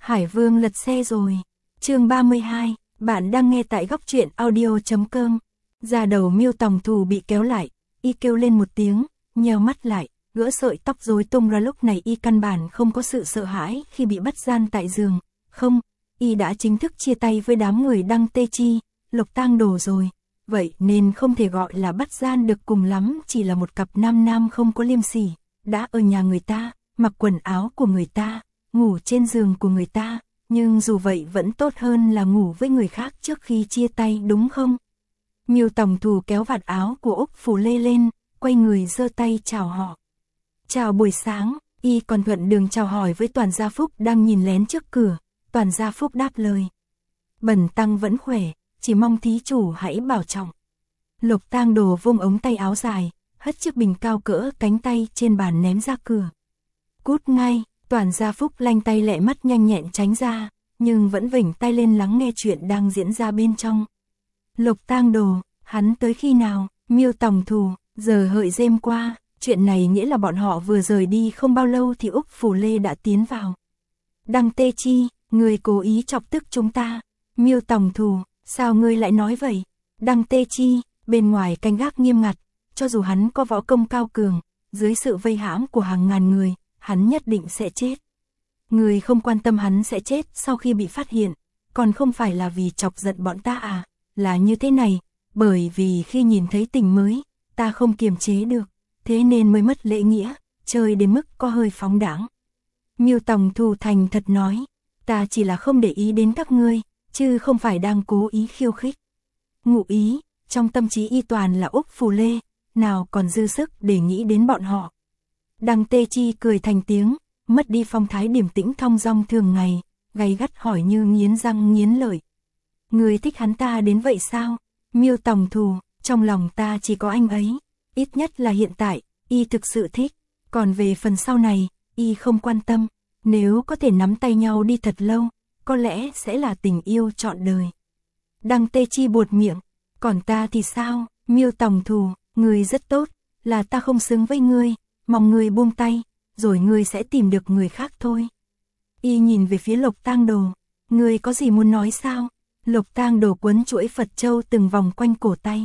Hải Vương lật xe rồi. Chương 32, bạn đang nghe tại góc truyện audio.com. Da đầu Miêu Tòng Thù bị kéo lại, y kêu lên một tiếng, nheo mắt lại, gỡ sợi tóc rối tung ra. Lúc này y căn bản không có sự sợ hãi khi bị bắt gian tại giường, không, y đã chính thức chia tay với đám người Đăng Tê Chi, Lộc Tang Đồ rồi, vậy nên không thể gọi là bắt gian được, cùng lắm chỉ là một cặp nam nam không có liêm sỉ, đã ở nhà người ta, mặc quần áo của người ta, ngủ trên giường của người ta, nhưng dù vậy vẫn tốt hơn là ngủ với người khác trước khi chia tay, đúng không? Miêu Tòng Thù kéo vạt áo của Úc Phủ Lê lên, quay người giơ tay chào họ. Chào buổi sáng, y còn thuận đường chào hỏi với Toàn Gia Phúc đang nhìn lén trước cửa. Toàn Gia Phúc đáp lời: Bần tăng vẫn khỏe, chỉ mong thí chủ hãy bảo trọng. Lộc Tang Đồ vung ống tay áo dài, hất chiếc bình cao cỡ cánh tay trên bàn ném ra cửa. Cút ngay! Toàn Gia Phúc lanh tay lẹ mắt nhanh nhẹn tránh ra, nhưng vẫn vểnh tay lên lắng nghe chuyện đang diễn ra bên trong. Lộc Tang Đồ, hắn tới khi nào? Miêu Tòng Thù, giờ hợi rêm qua. Chuyện này nghĩa là bọn họ vừa rời đi không bao lâu thì Úc Phủ Lê đã tiến vào. Đăng Tê Chi, người cố ý chọc tức chúng ta. Miêu Tòng Thù, sao ngươi lại nói vậy? Đăng Tê Chi, bên ngoài canh gác nghiêm ngặt, cho dù hắn có võ công cao cường, dưới sự vây hãm của hàng ngàn người, hắn nhất định sẽ chết. Người không quan tâm hắn sẽ chết sau khi bị phát hiện, còn không phải là vì chọc giận bọn ta à? Là như thế này, bởi vì khi nhìn thấy tình mới, ta không kiềm chế được, thế nên mới mất lễ nghĩa, chơi đến mức có hơi phóng đãng. Miêu Tòng Thù thành thật nói, ta chỉ là không để ý đến các ngươi, chứ không phải đang cố ý khiêu khích. Ngụ ý, trong tâm trí y toàn là Úc Phủ Lê, nào còn dư sức để nghĩ đến bọn họ. Đăng Tê Chi cười thành tiếng, mất đi phong thái điềm tĩnh thong dong thường ngày, gay gắt hỏi như nghiến răng nghiến lợi. Người thích hắn ta đến vậy sao? Miêu Tòng Thù, trong lòng ta chỉ có anh ấy, ít nhất là hiện tại, y thực sự thích, còn về phần sau này, y không quan tâm, nếu có thể nắm tay nhau đi thật lâu, có lẽ sẽ là tình yêu trọn đời. Đăng Tê Chi buột miệng, còn ta thì sao? Miêu Tòng Thù, ngươi rất tốt, là ta không xứng với ngươi, mong ngươi buông tay, rồi ngươi sẽ tìm được người khác thôi. Y nhìn về phía Lộc Tang Đồ, ngươi có gì muốn nói sao? Lộc Tang Đồ quấn chuỗi Phật châu từng vòng quanh cổ tay.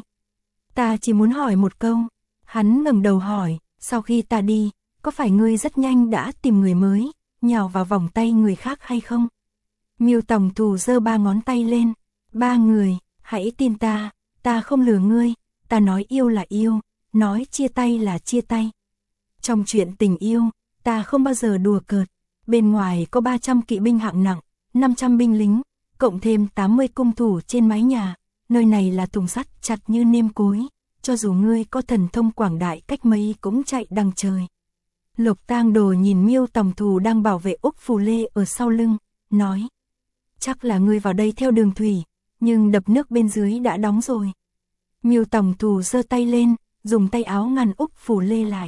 Ta chỉ muốn hỏi một câu. Hắn ngẩng đầu hỏi, sau khi ta đi, có phải ngươi rất nhanh đã tìm người mới, nhào vào vòng tay người khác hay không? Miêu Tòng Thù giơ 3 ngón tay lên. 3 người, hãy tin ta không lừa ngươi, ta nói yêu là yêu, nói chia tay là chia tay. Trong chuyện tình yêu, ta không bao giờ đùa cợt. Bên ngoài có 300 kỵ binh hạng nặng, 500 binh lính, cộng thêm 80 cung thủ trên mái nhà, nơi này là thùng sắt chặt như nêm cối, cho dù ngươi có thần thông quảng đại cách mấy cũng chạy đằng trời. Lộc Tang Đồ nhìn Miêu Tòng Thù đang bảo vệ Úc Phủ Lê ở sau lưng, nói: Chắc là ngươi vào đây theo đường thủy, nhưng đập nước bên dưới đã đóng rồi. Miêu Tòng Thù giơ tay lên, dùng tay áo ngăn Úc Phủ Lê lại.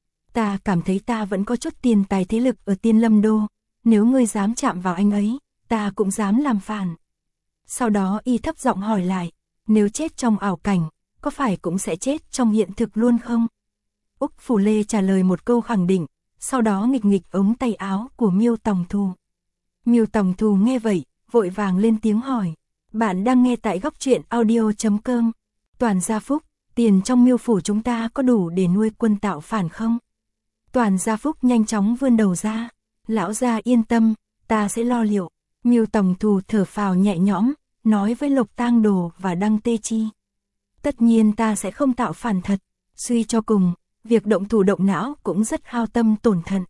Ta cảm thấy ta vẫn có chút tiền tài thế lực ở Tiên Lâm Đô, nếu ngươi dám chạm vào anh ấy, ta cũng dám làm phản. Sau đó y thấp giọng hỏi lại, nếu chết trong ảo cảnh, có phải cũng sẽ chết trong hiện thực luôn không? Úc Phủ Lê trả lời một câu khẳng định, sau đó nghịch nghịch ống tay áo của Miêu Tòng Thù. Miêu Tòng Thù nghe vậy, vội vàng lên tiếng hỏi, bạn đang nghe tại góc truyện audio.com. Toàn Gia Phúc, tiền trong Miêu phủ chúng ta có đủ để nuôi quân tạo phản không? Toàn Gia Phúc nhanh chóng vươn đầu ra, lão gia yên tâm, ta sẽ lo liệu. Miêu Tòng Thù thở phào nhẹ nhõm, nói với Lộc Tang Đồ và Đăng Tê Chi. Tất nhiên ta sẽ không tạo phản thật, suy cho cùng, việc động thủ động não cũng rất hao tâm tổn thận.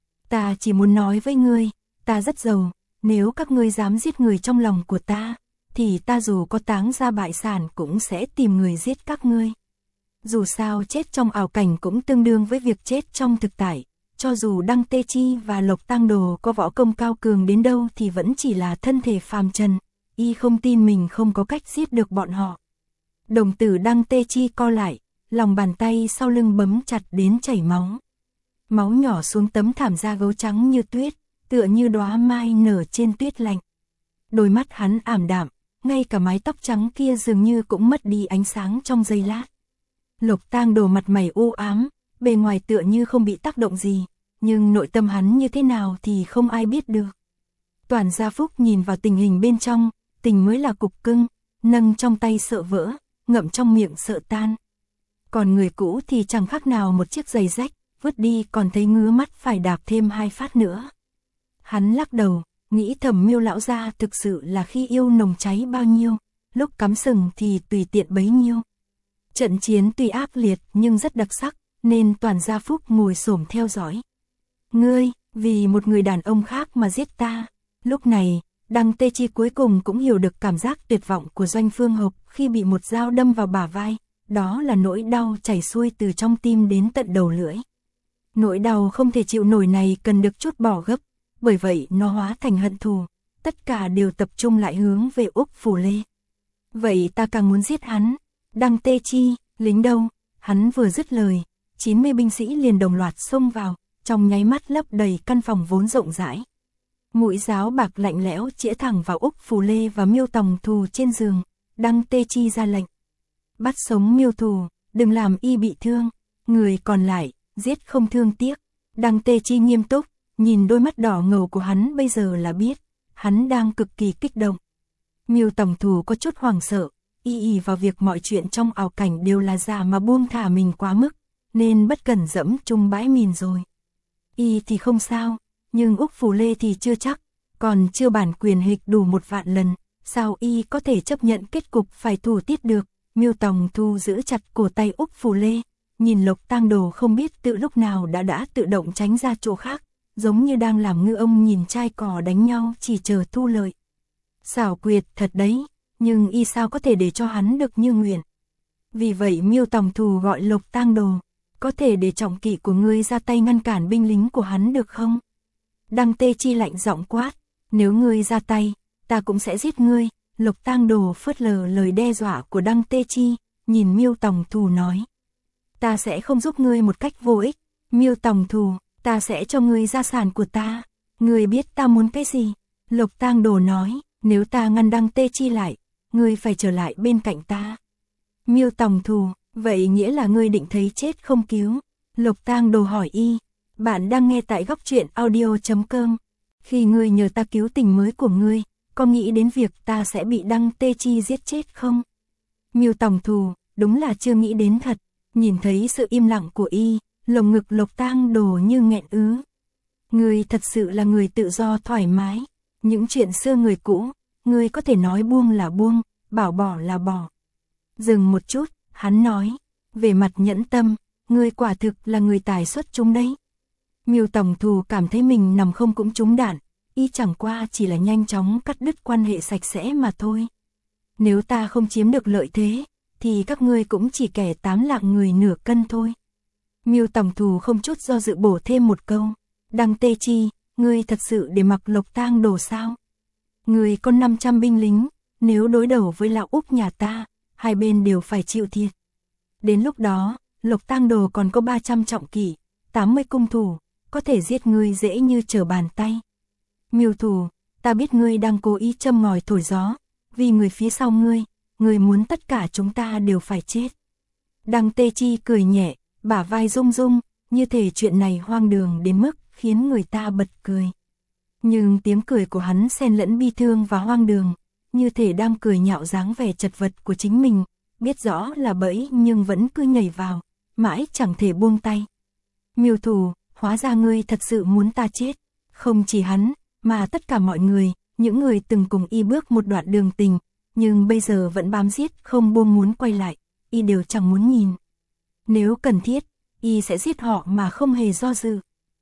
Ta chỉ muốn nói với ngươi, ta rất giàu, nếu các ngươi dám giết người trong lòng của ta, thì ta dù có táng ra bại sản cũng sẽ tìm người giết các ngươi. Dù sao chết trong ảo cảnh cũng tương đương với việc chết trong thực tại, cho dù Đăng Tê Chi và Lộc Tang Đồ có võ công cao cường đến đâu thì vẫn chỉ là thân thể phàm trần, y không tin mình không có cách giết được bọn họ. Đồng tử Đăng Tê Chi co lại, lòng bàn tay sau lưng bấm chặt đến chảy máu. Máu nhỏ xuống tấm thảm da gấu trắng như tuyết, tựa như đóa mai nở trên tuyết lạnh. Đôi mắt hắn ảm đạm, ngay cả mái tóc trắng kia dường như cũng mất đi ánh sáng trong giây lát. Lộc Tang Đồ mặt mày u ám, bề ngoài tựa như không bị tác động gì, nhưng nội tâm hắn như thế nào thì không ai biết được. Toàn Gia Phúc nhìn vào tình hình bên trong, tình mới là cục cưng, nâng trong tay sợ vỡ, ngậm trong miệng sợ tan. Còn người cũ thì chẳng khác nào một chiếc giày rách, vứt đi còn thấy ngứa mắt phải đạp thêm 2 phát nữa. Hắn lắc đầu, nghĩ thầm Miêu lão gia thực sự là khi yêu nồng cháy bao nhiêu, lúc cắm sừng thì tùy tiện bấy nhiêu. Trận chiến tuy ác liệt nhưng rất đặc sắc, nên Toàn Gia Phúc ngồi xổm theo dõi. Ngươi, vì một người đàn ông khác mà giết ta. Lúc này, Đăng Tê Chi cuối cùng cũng hiểu được cảm giác tuyệt vọng của Doanh Phương Hộc khi bị một dao đâm vào bả vai, đó là nỗi đau chảy xuôi từ trong tim đến tận đầu lưỡi. Nỗi đau không thể chịu nổi này cần được trút bỏ gấp, bởi vậy nó hóa thành hận thù, tất cả đều tập trung lại hướng về Úc Phủ Lê. Vậy ta càng muốn giết hắn. Đăng Tê Chi, lính đâu? Hắn vừa dứt lời, 90 binh sĩ liền đồng loạt xông vào, trong nháy mắt lấp đầy căn phòng vốn rộng rãi. Mũi giáo bạc lạnh lẽo chĩa thẳng vào Úc Phủ Lê và Miêu Tòng Thù trên giường. Đăng Tê Chi ra lệnh: bắt sống Miêu Thù, đừng làm y bị thương. Người còn lại, giết không thương tiếc. Đăng Tê Chi nghiêm túc, nhìn đôi mắt đỏ ngầu của hắn bây giờ là biết, hắn đang cực kỳ kích động. Miêu Tòng Thù có chút hoảng sợ, y vào việc mọi chuyện trong ảo cảnh đều là giả mà buông thả mình quá mức, nên bất cẩn dẫm chung bãi mìn rồi. Y thì không sao, nhưng Úc Phủ Lê thì chưa chắc, còn chưa bản quyền hịch đủ 1 vạn lần, sao y có thể chấp nhận kết cục phải thủ tiết được. Miêu Tòng Thu giữ chặt cổ tay Úc Phủ Lê, nhìn Lộc Tang Đồ không biết tự lúc nào đã tự động tránh ra chỗ khác, giống như đang làm ngư ông nhìn trai cò đánh nhau chỉ chờ thu lợi. Xảo quyệt thật đấy, nhưng y sao có thể để cho hắn được như nguyện. Vì vậy Miêu Tòng Thù gọi Lộc Tang Đồ, có thể để trọng kỵ của ngươi ra tay ngăn cản binh lính của hắn được không? Đăng Tê Chi lạnh giọng quát, nếu ngươi ra tay, ta cũng sẽ giết ngươi. Lộc Tang Đồ phớt lờ lời đe dọa của Đăng Tê Chi, nhìn Miêu Tòng Thù nói, ta sẽ không giúp ngươi một cách vô ích. Miêu Tòng Thù, ta sẽ cho ngươi gia sản của ta. Ngươi biết ta muốn cái gì? Lộc Tang Đồ nói, nếu ta ngăn Đăng Tê Chi lại, ngươi phải trở lại bên cạnh ta. Miêu Tòng Thù, vậy nghĩa là ngươi định thấy chết không cứu? Lộc Tang Đồ hỏi y. Bạn đang nghe tại Góc Truyện Audio.com. Khi ngươi nhờ ta cứu tình mới của ngươi, có nghĩ đến việc ta sẽ bị Đăng Tê Chi giết chết không? Miêu Tòng Thù, đúng là chưa nghĩ đến thật. Nhìn thấy sự im lặng của y, lồng ngực Lộc Tang Đồ như nghẹn ứ. Ngươi thật sự là người tự do thoải mái. Những chuyện xưa người cũ, ngươi có thể nói buông là buông, bảo bỏ là bỏ. Dừng một chút, hắn nói, về mặt nhẫn tâm, ngươi quả thực là người tài xuất chúng đấy. Miêu Tòng Thù cảm thấy mình nằm không cũng trúng đạn, y chẳng qua chỉ là nhanh chóng cắt đứt quan hệ sạch sẽ mà thôi. Nếu ta không chiếm được lợi thế, thì các ngươi cũng chỉ kẻ 8 lạng người nửa cân thôi. Miêu Tòng Thù không chút do dự bổ thêm một câu, Đăng Tê Chi, ngươi thật sự để mặc Lộc Tang Đồ sao? Ngươi có 500 binh lính, nếu đối đầu với lão Úc nhà ta, hai bên đều phải chịu thiệt. Đến lúc đó, Lộc Tang Đồ còn có 300 trọng kỵ, 80 cung thủ, có thể giết ngươi dễ như trở bàn tay. Miêu Thù, ta biết ngươi đang cố ý châm ngòi thổi gió, vì người phía sau ngươi muốn tất cả chúng ta đều phải chết. Đăng Tê Chi cười nhẹ, bả vai rung rung, như thể chuyện này hoang đường đến mức khiến người ta bật cười. Nhưng tiếng cười của hắn xen lẫn bi thương và hoang đường, như thể đang cười nhạo dáng vẻ chật vật của chính mình, biết rõ là bẫy nhưng vẫn cứ nhảy vào, mãi chẳng thể buông tay. Miêu Thù, hóa ra ngươi thật sự muốn ta chết. Không chỉ hắn, mà tất cả mọi người, những người từng cùng y bước một đoạn đường tình, nhưng bây giờ vẫn bám giết không buông muốn quay lại, y đều chẳng muốn nhìn. Nếu cần thiết, y sẽ giết họ mà không hề do dự.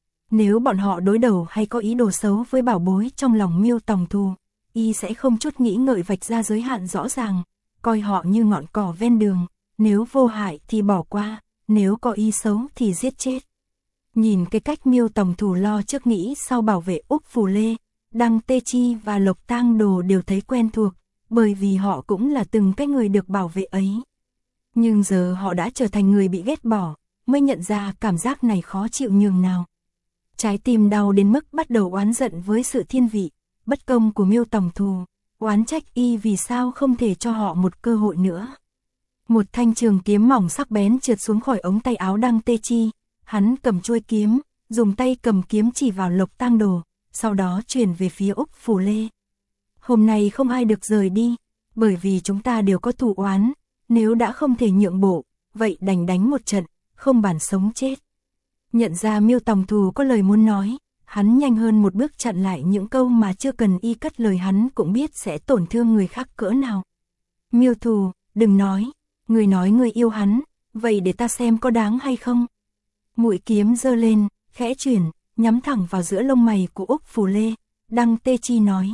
Nếu bọn họ đối đầu hay có ý đồ xấu với bảo bối trong lòng Miêu Tòng Thù, y sẽ không chút nghĩ ngợi vạch ra giới hạn rõ ràng, coi họ như ngọn cỏ ven đường, nếu vô hại thì bỏ qua, nếu có ý xấu thì giết chết. Nhìn cái cách Miêu Tòng Thù lo trước nghĩ sau bảo vệ Úc Phủ Lê, Đăng Tê Chi và Lộc Tang Đồ đều thấy quen thuộc, bởi vì họ cũng là từng cái người được bảo vệ ấy. Nhưng giờ họ đã trở thành người bị ghét bỏ, mới nhận ra cảm giác này khó chịu nhường nào. Trái tim đau đến mức bắt đầu oán giận với sự thiên vị, bất công của Miêu Tòng Thù, oán trách y vì sao không thể cho họ một cơ hội nữa. Một thanh trường kiếm mỏng sắc bén trượt xuống khỏi ống tay áo Đăng Tê Chi, hắn cầm chuôi kiếm, dùng tay cầm kiếm chỉ vào Lộc Tang Đồ, sau đó chuyển về phía Úc Phủ Lê. Hôm nay không ai được rời đi, bởi vì chúng ta đều có thù oán, nếu đã không thể nhượng bộ, vậy đành đánh một trận, không bàn sống chết. Nhận ra Miêu Tòng Thù có lời muốn nói, hắn nhanh hơn một bước chặn lại những câu mà chưa cần y cất lời, hắn cũng biết sẽ tổn thương người khác cỡ nào. Miêu Thù, đừng nói, người yêu hắn, vậy để ta xem có đáng hay không. Mũi kiếm giơ lên, khẽ chuyển, nhắm thẳng vào giữa lông mày của Úc Phủ Lê. Đăng Tê Chi nói,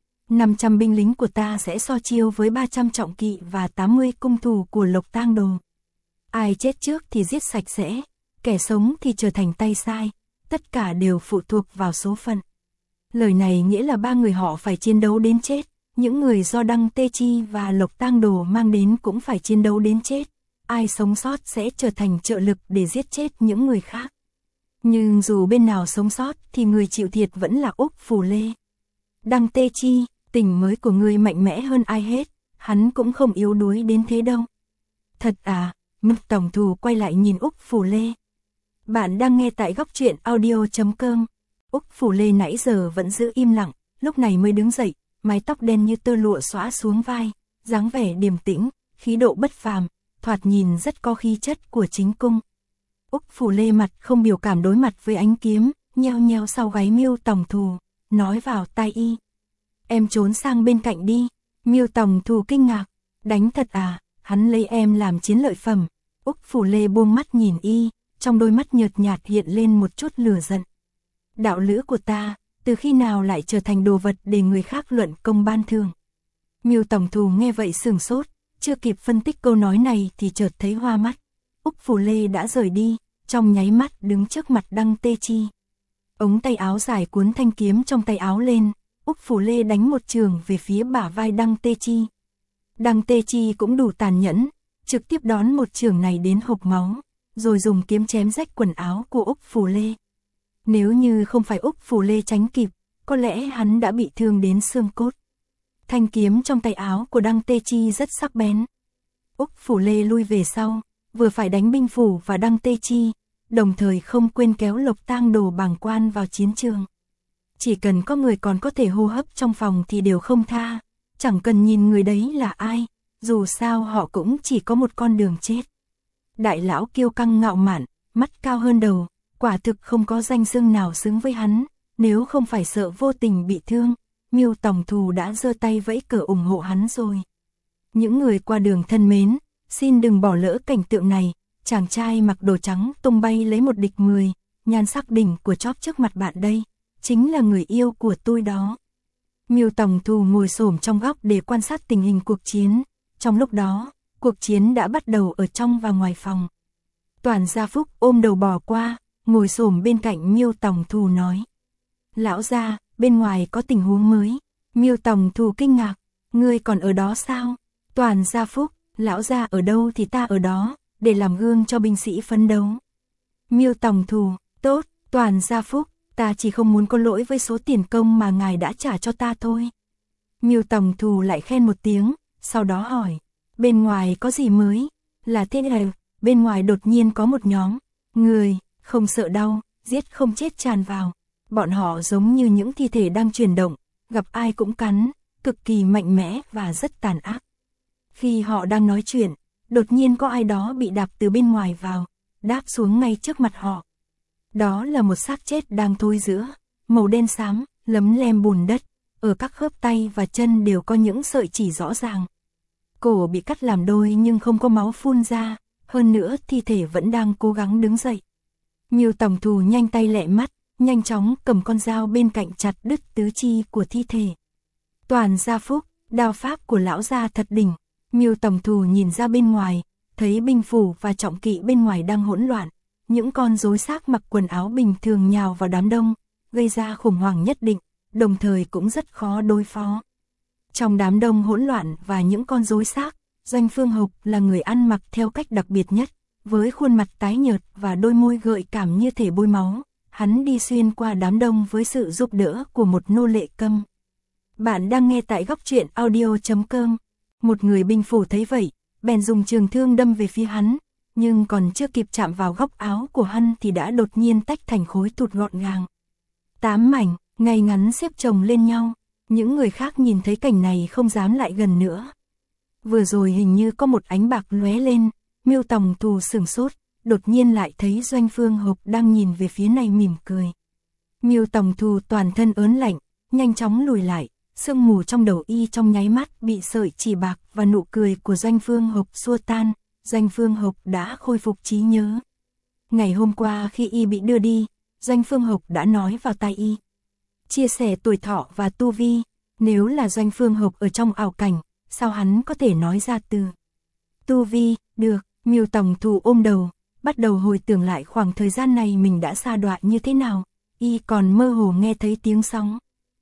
500 binh lính của ta sẽ so chiêu với 300 trọng kỵ và 80 cung thủ của Lộc Tang Đồ. Ai chết trước thì giết sạch sẽ, kẻ sống thì trở thành tay sai, tất cả đều phụ thuộc vào số phận. Lời này nghĩa là 3 người họ phải chiến đấu đến chết, những người do Đăng Tê Chi và Lộc Tang Đồ mang đến cũng phải chiến đấu đến chết. Ai sống sót sẽ trở thành trợ lực để giết chết những người khác. Nhưng dù bên nào sống sót thì người chịu thiệt vẫn là Úc Phủ Lê. Đăng Tê Chi, tình mới của ngươi mạnh mẽ hơn ai hết, hắn cũng không yếu đuối đến thế đâu. Thật à? Mục Tổng Thù quay lại nhìn Úc Phủ Lê. Bạn đang nghe tại góc truyện audio.com. Úc Phủ Lê nãy giờ vẫn giữ im lặng, lúc này mới đứng dậy, mái tóc đen như tơ lụa xõa xuống vai, dáng vẻ điềm tĩnh, khí độ bất phàm, thoạt nhìn rất có khí chất của chính cung. Úc Phủ Lê mặt không biểu cảm đối mặt với ánh kiếm, nheo nheo sau gáy Miêu Tòng Thù, nói vào tai y. Em trốn sang bên cạnh đi. Miêu Tòng Thù kinh ngạc, đánh thật à, hắn lấy em làm chiến lợi phẩm. Úc Phủ Lê buông mắt nhìn y, trong đôi mắt nhợt nhạt hiện lên một chút lửa giận. Đạo lữ của ta, từ khi nào lại trở thành đồ vật để người khác luận công ban thưởng? Miêu Tòng Thù nghe vậy sửng sốt, chưa kịp phân tích câu nói này thì chợt thấy hoa mắt. Úc Phủ Lê đã rời đi, trong nháy mắt đứng trước mặt Đăng Tê Chi. Ống tay áo dài cuốn thanh kiếm trong tay áo lên, Úc Phủ Lê đánh một trường về phía bả vai Đăng Tê Chi. Đăng Tê Chi cũng đủ tàn nhẫn, trực tiếp đón một trường này đến hộc máu, rồi dùng kiếm chém rách quần áo của Úc Phủ Lê. Nếu như không phải Úc Phủ Lê tránh kịp, có lẽ hắn đã bị thương đến xương cốt. Thanh kiếm trong tay áo của Đăng Tê Chi rất sắc bén. Úc Phủ Lê lui về sau, vừa phải đánh binh phủ và Đăng Tê Chi, đồng thời không quên kéo Lộc Tang Đồ bàng quan vào chiến trường. Chỉ cần có người còn có thể hô hấp trong phòng thì đều không tha, chẳng cần nhìn người đấy là ai, dù sao họ cũng chỉ có một con đường chết. Đại lão kiêu căng ngạo mạn, mắt cao hơn đầu, quả thực không có danh xưng nào xứng với hắn, nếu không phải sợ vô tình bị thương, Miêu Tòng Thù đã giơ tay vẫy cờ ủng hộ hắn rồi. Những người qua đường thân mến, xin đừng bỏ lỡ cảnh tượng này, chàng trai mặc đồ trắng tung bay lấy một địch 10, nhan sắc đỉnh của chóp trước mặt bạn đây, chính là người yêu của tôi đó. Miêu Tòng Thù ngồi xổm trong góc để quan sát tình hình cuộc chiến, trong lúc đó, cuộc chiến đã bắt đầu ở trong và ngoài phòng. Toàn Gia Phúc ôm đầu bò qua, ngồi xổm bên cạnh Miêu Tòng Thù nói. Lão gia, bên ngoài có tình huống mới. Miêu Tòng Thù kinh ngạc, ngươi còn ở đó sao? Toàn Gia Phúc, lão gia ở đâu thì ta ở đó, để làm gương cho binh sĩ phấn đấu. Miêu Tòng Thù, tốt, Toàn Gia Phúc, ta chỉ không muốn có lỗi với số tiền công mà ngài đã trả cho ta thôi. Miêu Tòng Thù lại khen một tiếng, sau đó hỏi, bên ngoài có gì mới? Là thế này, bên ngoài đột nhiên có một nhóm người, không sợ đau, giết không chết tràn vào. Bọn họ giống như những thi thể đang chuyển động, gặp ai cũng cắn, cực kỳ mạnh mẽ và rất tàn ác. Khi họ đang nói chuyện, đột nhiên có ai đó bị đạp từ bên ngoài vào, đáp xuống ngay trước mặt họ. Đó là một xác chết đang thối rữa, màu đen xám, lấm lem bùn đất, ở các khớp tay và chân đều có những sợi chỉ rõ ràng. Cổ bị cắt làm đôi nhưng không có máu phun ra, hơn nữa thi thể vẫn đang cố gắng đứng dậy. Miêu Tòng Thù nhanh tay lẹ mắt, nhanh chóng cầm con dao bên cạnh chặt đứt tứ chi của thi thể. Toàn Gia Phúc, đao pháp của lão gia thật đỉnh. Miêu Tòng Thù nhìn ra bên ngoài, thấy binh phủ và trọng kỵ bên ngoài đang hỗn loạn, những con rối xác mặc quần áo bình thường nhào vào đám đông, gây ra khủng hoảng nhất định, đồng thời cũng rất khó đối phó. Trong đám đông hỗn loạn và những con rối xác, Doanh Phương Hộc là người ăn mặc theo cách đặc biệt nhất, với khuôn mặt tái nhợt và đôi môi gợi cảm như thể bôi máu. Hắn đi xuyên qua đám đông với sự giúp đỡ của một nô lệ câm. Bạn đang nghe tại góc truyện audio.com. Một người binh phủ thấy vậy, bèn dùng trường thương đâm về phía hắn, nhưng còn chưa kịp chạm vào góc áo của hắn thì đã đột nhiên tách thành khối thụt gọn gàng. 8 mảnh, ngay ngắn xếp chồng lên nhau. Những người khác nhìn thấy cảnh này không dám lại gần nữa. Vừa rồi hình như có một ánh bạc lóe lên, Miêu Tòng Thù sửng sốt, đột nhiên lại thấy Doanh Phương Hộc đang nhìn về phía này mỉm cười. Miêu Tòng Thù toàn thân ớn lạnh, nhanh chóng lùi lại, sương mù trong đầu y trong nháy mắt bị sợi chỉ bạc và nụ cười của Doanh Phương Hộc xua tan. Doanh Phương Hộc đã khôi phục trí nhớ. Ngày hôm qua khi y bị đưa đi, Doanh Phương Hộc đã nói vào tai y. Chia sẻ tuổi thọ và tu vi, nếu là Doanh Phương Hộc ở trong ảo cảnh, sao hắn có thể nói ra từ tu vi, được. Miêu Tòng Thù ôm đầu, bắt đầu hồi tưởng lại khoảng thời gian này mình đã sa đọa như thế nào. Y còn mơ hồ nghe thấy tiếng sóng.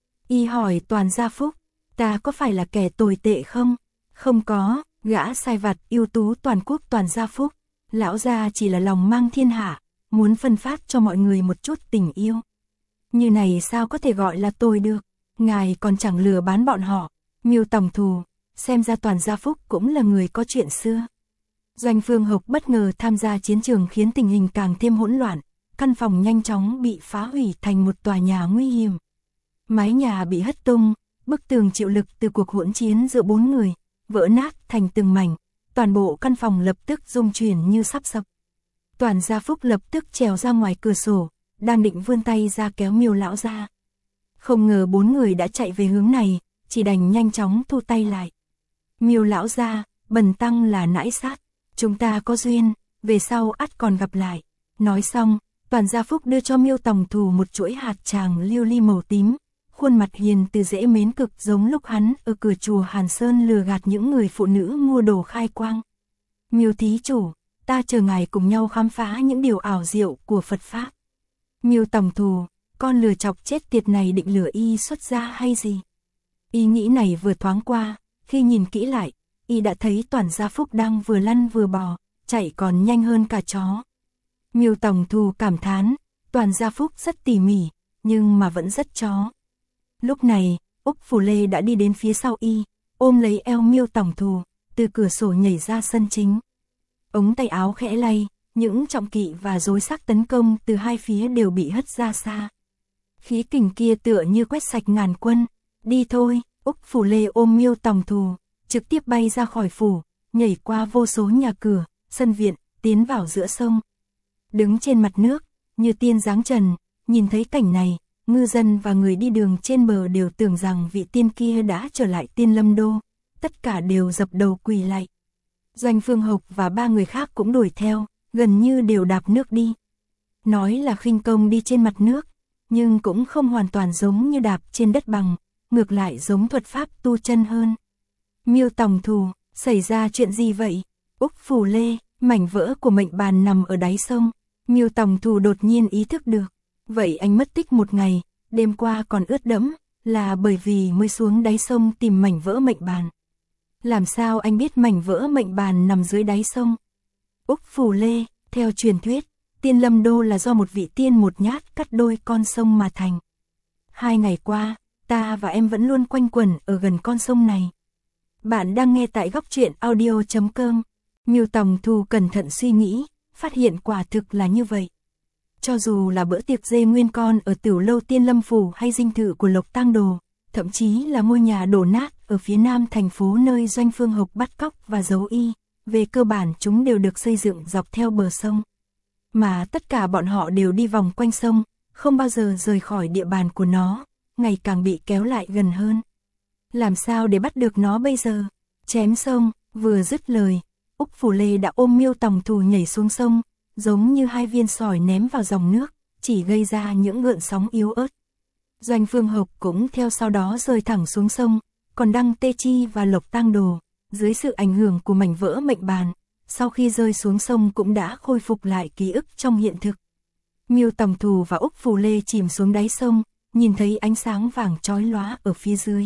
Y hỏi Toàn Gia Phúc, ta có phải là kẻ tồi tệ không? Không có, gã sai vặt ưu tú toàn quốc Toàn Gia Phúc. Lão gia chỉ là lòng mang thiên hạ, muốn phân phát cho mọi người một chút tình yêu. Như này sao có thể gọi là tôi được? Ngài còn chẳng lừa bán bọn họ. Miêu Tòng Thù, xem ra Toàn Gia Phúc cũng là người có chuyện xưa. Doanh Phương Hộc bất ngờ tham gia chiến trường khiến tình hình càng thêm hỗn loạn. Căn phòng nhanh chóng bị phá hủy thành một tòa nhà nguy hiểm. Mái nhà bị hất tung, bức tường chịu lực từ cuộc hỗn chiến giữa 4 người, vỡ nát thành từng mảnh. Toàn bộ căn phòng lập tức rung chuyển như sắp sập. Toàn Gia Phúc lập tức trèo ra ngoài cửa sổ, đang định vươn tay ra kéo Miêu lão ra. Không ngờ 4 người đã chạy về hướng này, chỉ đành nhanh chóng thu tay lại. Miêu lão ra, bần tăng là nãi sát, chúng ta có duyên, về sau ắt còn gặp lại. Nói xong, Toàn Gia Phúc đưa cho Miêu Tòng Thù một chuỗi hạt tràng lưu ly màu tím, khuôn mặt hiền từ dễ mến cực giống lúc hắn ở cửa chùa Hàn Sơn lừa gạt những người phụ nữ mua đồ khai quang. Miêu thí chủ, ta chờ ngài cùng nhau khám phá những điều ảo diệu của Phật Pháp. Miêu Tòng Thù, con lừa chọc chết tiệt này định lừa y xuất gia hay gì? Ý nghĩ này vừa thoáng qua, khi nhìn kỹ lại, y đã thấy Toàn Gia Phúc đang vừa lăn vừa bò, chạy còn nhanh hơn cả chó. Miêu Tòng Thù cảm thán, Toàn Gia Phúc rất tỉ mỉ, nhưng mà vẫn rất chó. Lúc này, Úc Phủ Lê đã đi đến phía sau y, ôm lấy eo Miêu Tòng Thù, từ cửa sổ nhảy ra sân chính. Ống tay áo khẽ lay, những trọng kỵ và rối xác tấn công từ hai phía đều bị hất ra xa. Khí kình kia tựa như quét sạch ngàn quân. Đi thôi, Úc Phủ Lê ôm Miêu Tòng Thù, trực tiếp bay ra khỏi phủ, nhảy qua vô số nhà cửa, sân viện, tiến vào giữa sông. Đứng trên mặt nước, như tiên giáng trần, nhìn thấy cảnh này, ngư dân và người đi đường trên bờ đều tưởng rằng vị tiên kia đã trở lại Tiên Lâm Đô, tất cả đều dập đầu quỳ lạy. Doanh Phương Hộc và 3 người khác cũng đuổi theo, gần như đều đạp nước đi. Nói là khinh công đi trên mặt nước, nhưng cũng không hoàn toàn giống như đạp trên đất bằng, ngược lại giống thuật pháp tu chân hơn. Miêu Tòng Thù, xảy ra chuyện gì vậy? Úc Phủ Lê, mảnh vỡ của mệnh bàn nằm ở đáy sông. Miêu Tòng Thù đột nhiên ý thức được. Vậy anh mất tích một ngày, đêm qua còn ướt đẫm, là bởi vì mới xuống đáy sông tìm mảnh vỡ mệnh bàn. Làm sao anh biết mảnh vỡ mệnh bàn nằm dưới đáy sông? Úc Phủ Lê, theo truyền thuyết, Tiên Lâm Đô là do một vị tiên một nhát cắt đôi con sông mà thành. 2 ngày qua, ta và em vẫn luôn quanh quẩn ở gần con sông này. Bạn đang nghe tại góc truyện audio.com. Miêu Tòng Thù cẩn thận suy nghĩ, phát hiện quả thực là như vậy. Cho dù là bữa tiệc dê nguyên con ở tiểu lâu Tiên Lâm Phủ hay dinh thự của Lộc Tang Đồ, thậm chí là ngôi nhà đổ nát ở phía nam thành phố nơi Doanh Phương Hộc bắt cóc và giấu y, về cơ bản chúng đều được xây dựng dọc theo bờ sông. Mà tất cả bọn họ đều đi vòng quanh sông, không bao giờ rời khỏi địa bàn của nó, ngày càng bị kéo lại gần hơn. Làm sao để bắt được nó bây giờ? Chém sông, vừa dứt lời, Úc Phủ Lê đã ôm Miêu Tòng Thù nhảy xuống sông, giống như 2 viên sỏi ném vào dòng nước, chỉ gây ra những gợn sóng yếu ớt. Doanh Phương Hộc cũng theo sau đó rơi thẳng xuống sông, còn Đăng Tê Chi và Lộc Tang Đồ, dưới sự ảnh hưởng của mảnh vỡ mệnh bàn, sau khi rơi xuống sông cũng đã khôi phục lại ký ức trong hiện thực. Miêu Tòng Thù và Úc Phủ Lê chìm xuống đáy sông, nhìn thấy ánh sáng vàng chói lóa ở phía dưới.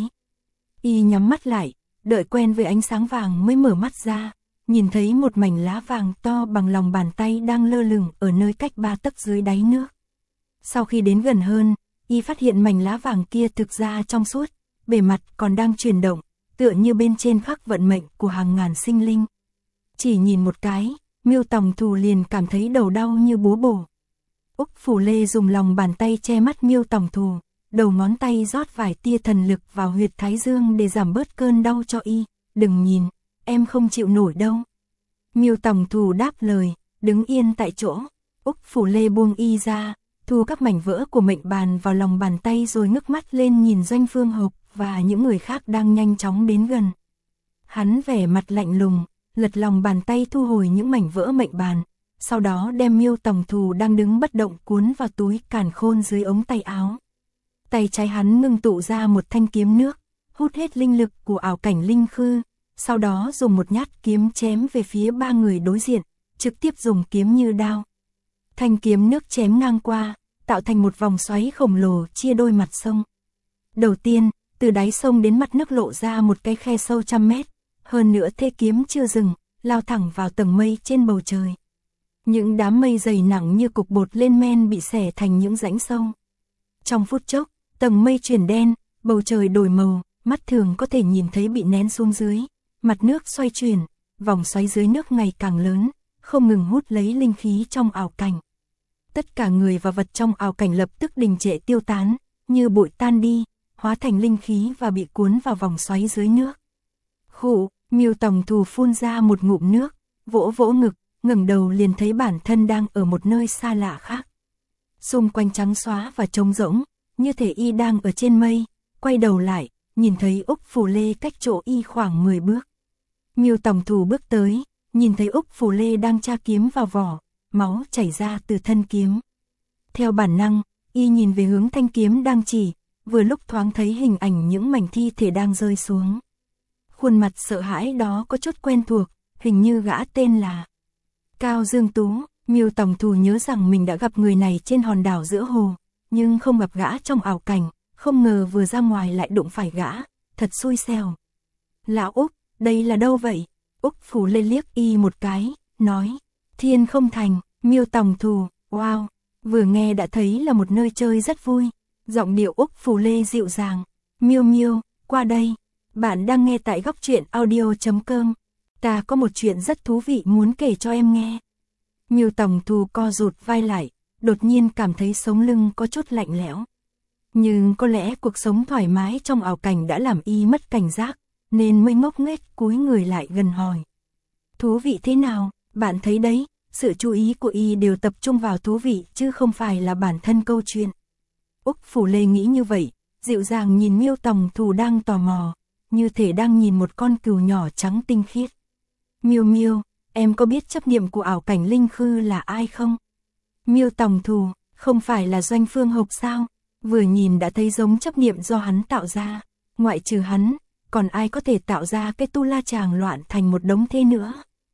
Y nhắm mắt lại, đợi quen với ánh sáng vàng mới mở mắt ra, nhìn thấy một mảnh lá vàng to bằng lòng bàn tay đang lơ lửng ở nơi cách 3 tấc dưới đáy nước. Sau khi đến gần hơn, y phát hiện mảnh lá vàng kia thực ra trong suốt, bề mặt còn đang chuyển động, tựa như bên trên khắc vận mệnh của hàng ngàn sinh linh. Chỉ nhìn một cái, Miêu Tòng Thù liền cảm thấy đầu đau như búa bổ. Úc Phủ Lê dùng lòng bàn tay che mắt Miêu Tòng Thù, đầu ngón tay rót vài tia thần lực vào huyệt thái dương để giảm bớt cơn đau cho y. Đừng nhìn, em không chịu nổi đâu. Miêu Tòng Thù đáp lời, đứng yên tại chỗ. Úc Phủ Lê buông y ra, thu các mảnh vỡ của mệnh bàn vào lòng bàn tay rồi ngước mắt lên nhìn Doanh Phương Hộc và những người khác đang nhanh chóng đến gần. Hắn vẻ mặt lạnh lùng, lật lòng bàn tay thu hồi những mảnh vỡ mệnh bàn, sau đó đem Miêu Tòng Thù đang đứng bất động cuốn vào túi càn khôn dưới ống tay áo. Tay trái hắn ngưng tụ ra một thanh kiếm nước, hút hết linh lực của ảo cảnh linh khư, sau đó dùng một nhát kiếm chém về phía ba người đối diện, trực tiếp dùng kiếm như đao. Thanh kiếm nước chém ngang qua, tạo thành một vòng xoáy khổng lồ chia đôi mặt sông. Đầu tiên, từ đáy sông đến mặt nước lộ ra một cái khe sâu trăm mét, hơn nữa thế kiếm chưa dừng, lao thẳng vào tầng mây trên bầu trời. Những đám mây dày nặng như cục bột lên men bị xẻ thành những rãnh sâu. Trong phút chốc, tầng mây chuyển đen, bầu trời đổi màu, mắt thường có thể nhìn thấy bị nén xuống dưới, mặt nước xoay chuyển, vòng xoáy dưới nước ngày càng lớn, không ngừng hút lấy linh khí trong ảo cảnh. Tất cả người và vật trong ảo cảnh lập tức đình trệ tiêu tán, như bụi tan đi, hóa thành linh khí và bị cuốn vào vòng xoáy dưới nước. Khụ, Miêu Tòng Thù phun ra một ngụm nước, vỗ vỗ ngực, ngẩng đầu liền thấy bản thân đang ở một nơi xa lạ khác. Xung quanh trắng xóa và trống rỗng, như thể y đang ở trên mây, quay đầu lại, nhìn thấy Úc Phủ Lê cách chỗ y khoảng 10 bước. Miêu Tòng Thù bước tới, nhìn thấy Úc Phủ Lê đang tra kiếm vào vỏ, máu chảy ra từ thân kiếm. Theo bản năng, y nhìn về hướng thanh kiếm đang chỉ, vừa lúc thoáng thấy hình ảnh những mảnh thi thể đang rơi xuống. Khuôn mặt sợ hãi đó có chút quen thuộc, hình như gã tên là Cao Dương Tú. Miêu Tòng Thù nhớ rằng mình đã gặp người này trên hòn đảo giữa hồ, nhưng không gặp gã trong ảo cảnh, không ngờ vừa ra ngoài lại đụng phải gã, thật xui xẻo. Lão Úc, đây là đâu vậy? Úc Phủ Lê liếc y một cái, nói, Thiên Không Thành. Miêu Tòng Thù, wow, vừa nghe đã thấy là một nơi chơi rất vui. Giọng điệu Úc Phủ Lê dịu dàng, Miêu Miêu, qua đây. Bạn đang nghe tại góc truyện audio.com. Ta có một chuyện rất thú vị muốn kể cho em nghe. Miêu Tòng Thù co rụt vai lại, đột nhiên cảm thấy sống lưng có chút lạnh lẽo. Nhưng có lẽ cuộc sống thoải mái trong ảo cảnh đã làm y mất cảnh giác, nên mới ngốc nghếch cúi người lại gần hỏi. Thú vị thế nào, bạn thấy đấy, sự chú ý của y đều tập trung vào thú vị chứ không phải là bản thân câu chuyện. Úc Phủ Lê nghĩ như vậy, dịu dàng nhìn Miêu Tòng Thù đang tò mò, như thể đang nhìn một con cừu nhỏ trắng tinh khiết. Miêu Miêu, em có biết chấp niệm của ảo cảnh linh khư là ai không? Miêu Tòng Thù, không phải là Doanh Phương Hộc sao? Vừa nhìn đã thấy giống chấp niệm do hắn tạo ra, ngoại trừ hắn, còn ai có thể tạo ra cái tu la chàng loạn thành một đống thế nữa?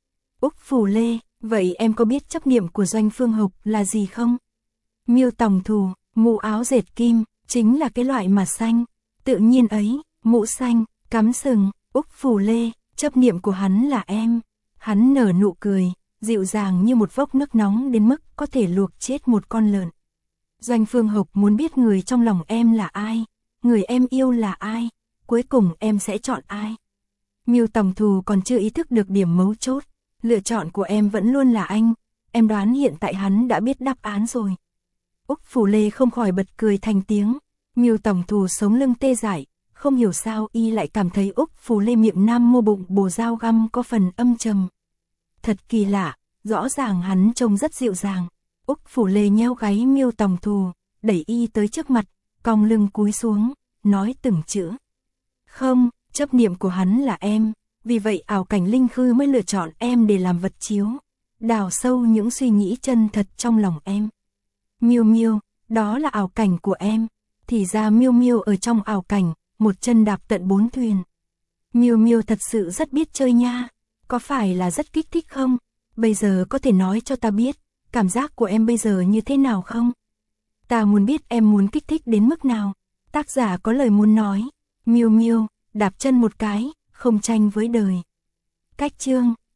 Úc Phủ Lê, vậy em có biết chấp niệm của Doanh Phương Hộc là gì không? Miêu Tòng Thù, mũ áo dệt kim, chính là cái loại mà xanh, tự nhiên ấy, mũ xanh, cắm sừng. Úc Phủ Lê, chấp niệm của hắn là em. Hắn nở nụ cười, dịu dàng như một vốc nước nóng đến mức có thể luộc chết một con lợn. Doanh Phương Hộc muốn biết người trong lòng em là ai, người em yêu là ai, cuối cùng em sẽ chọn ai? Miêu Tòng Thù còn chưa ý thức được điểm mấu chốt, lựa chọn của em vẫn luôn là anh, em đoán hiện tại hắn đã biết đáp án rồi. Úc Phủ Lê không khỏi bật cười thành tiếng, Miêu Tòng Thù sống lưng tê dại, không hiểu sao y lại cảm thấy Úc Phủ Lê miệng nam mô bụng bồ dao găm có phần âm trầm. Thật kỳ lạ, rõ ràng hắn trông rất dịu dàng. Úc Phủ Lê nheo gáy Miêu Tòng Thù, đẩy y tới trước mặt, cong lưng cúi xuống, nói từng chữ. Không, chấp niệm của hắn là em, vì vậy ảo cảnh linh khư mới lựa chọn em để làm vật chiếu, đào sâu những suy nghĩ chân thật trong lòng em. Miêu Miêu, đó là ảo cảnh của em, thì ra Miêu Miêu ở trong ảo cảnh, một chân đạp tận 4 thuyền. Miêu Miêu thật sự rất biết chơi nha, có phải là rất kích thích không? Bây giờ có thể nói cho ta biết, cảm giác của em bây giờ như thế nào không? Ta muốn biết em muốn kích thích đến mức nào. Tác giả có lời muốn nói. Miêu Miêu, đạp chân một cái, không tranh với đời. Cách chương,